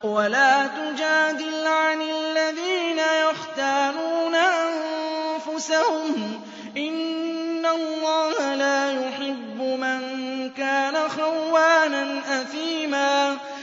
وَلَا تُجَادِلْ عَنِ الَّذِينَ يَخْتَانُونَ أَنفُسَهُمْ ۚ إِنَّ اللَّهَ لَا يُحِبُّ مَن كَانَ خَوَّانًا أَثِيمًا